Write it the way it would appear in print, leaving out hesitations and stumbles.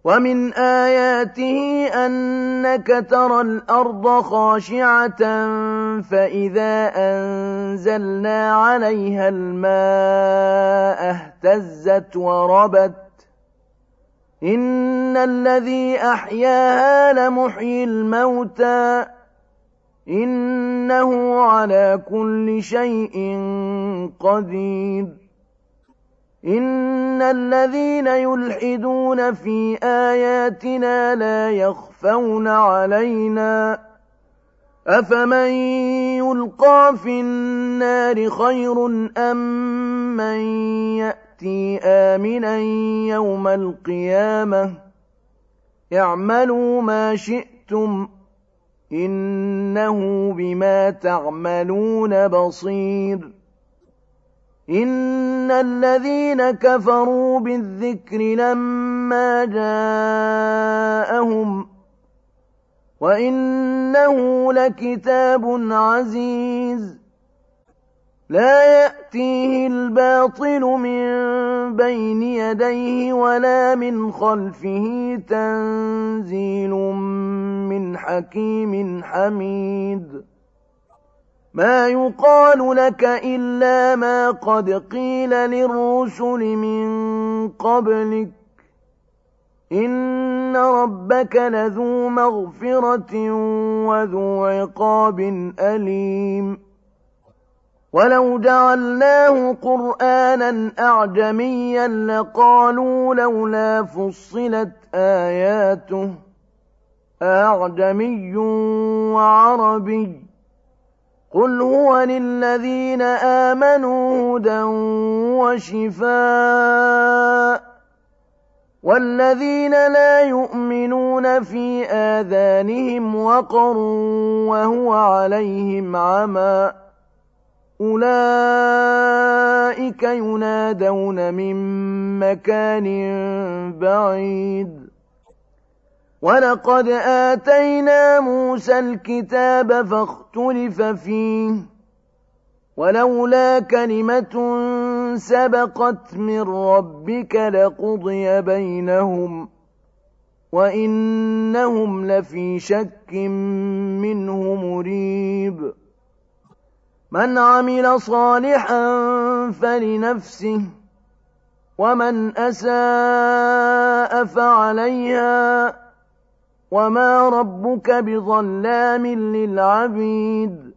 ومن آياته أنك ترى الأرض خاشعة فإذا أنزلنا عليها الماء اهتزت وربت إن الذي أحياها لمحيي الموتى إنه على كل شيء قدير إن الذين يلحدون في آياتنا لا يخفون علينا أفمن يلقى في النار خير أم من يأتي آمنا يوم القيامة اعملوا ما شئتم إنه بما تعملون بصير إن الذين كفروا بالذكر لما جاءهم وإنه لكتاب عزيز لا يأتيه الباطل من بين يديه ولا من خلفه تنزيل من حكيم حميد ما يقال لك إلا ما قد قيل للرسل من قبلك إن ربك لذو مغفرة وذو عقاب أليم ولو جعلناه قرآنا أعجميا لقالوا لولا فصلت آياته أعجمي وعربي قل هو للذين آمنوا هدى وشفاء والذين لا يؤمنون في آذانهم وقر وهو عليهم عمى أولئك ينادون من مكان بعيد ولقد آتينا موسى الكتاب فاختلف فيه ولولا كلمة سبقت من ربك لقضي بينهم وإنهم لفي شك منه مريب من عمل صالحا فلنفسه ومن أساء فعليها وما ربك بظلام للعبيد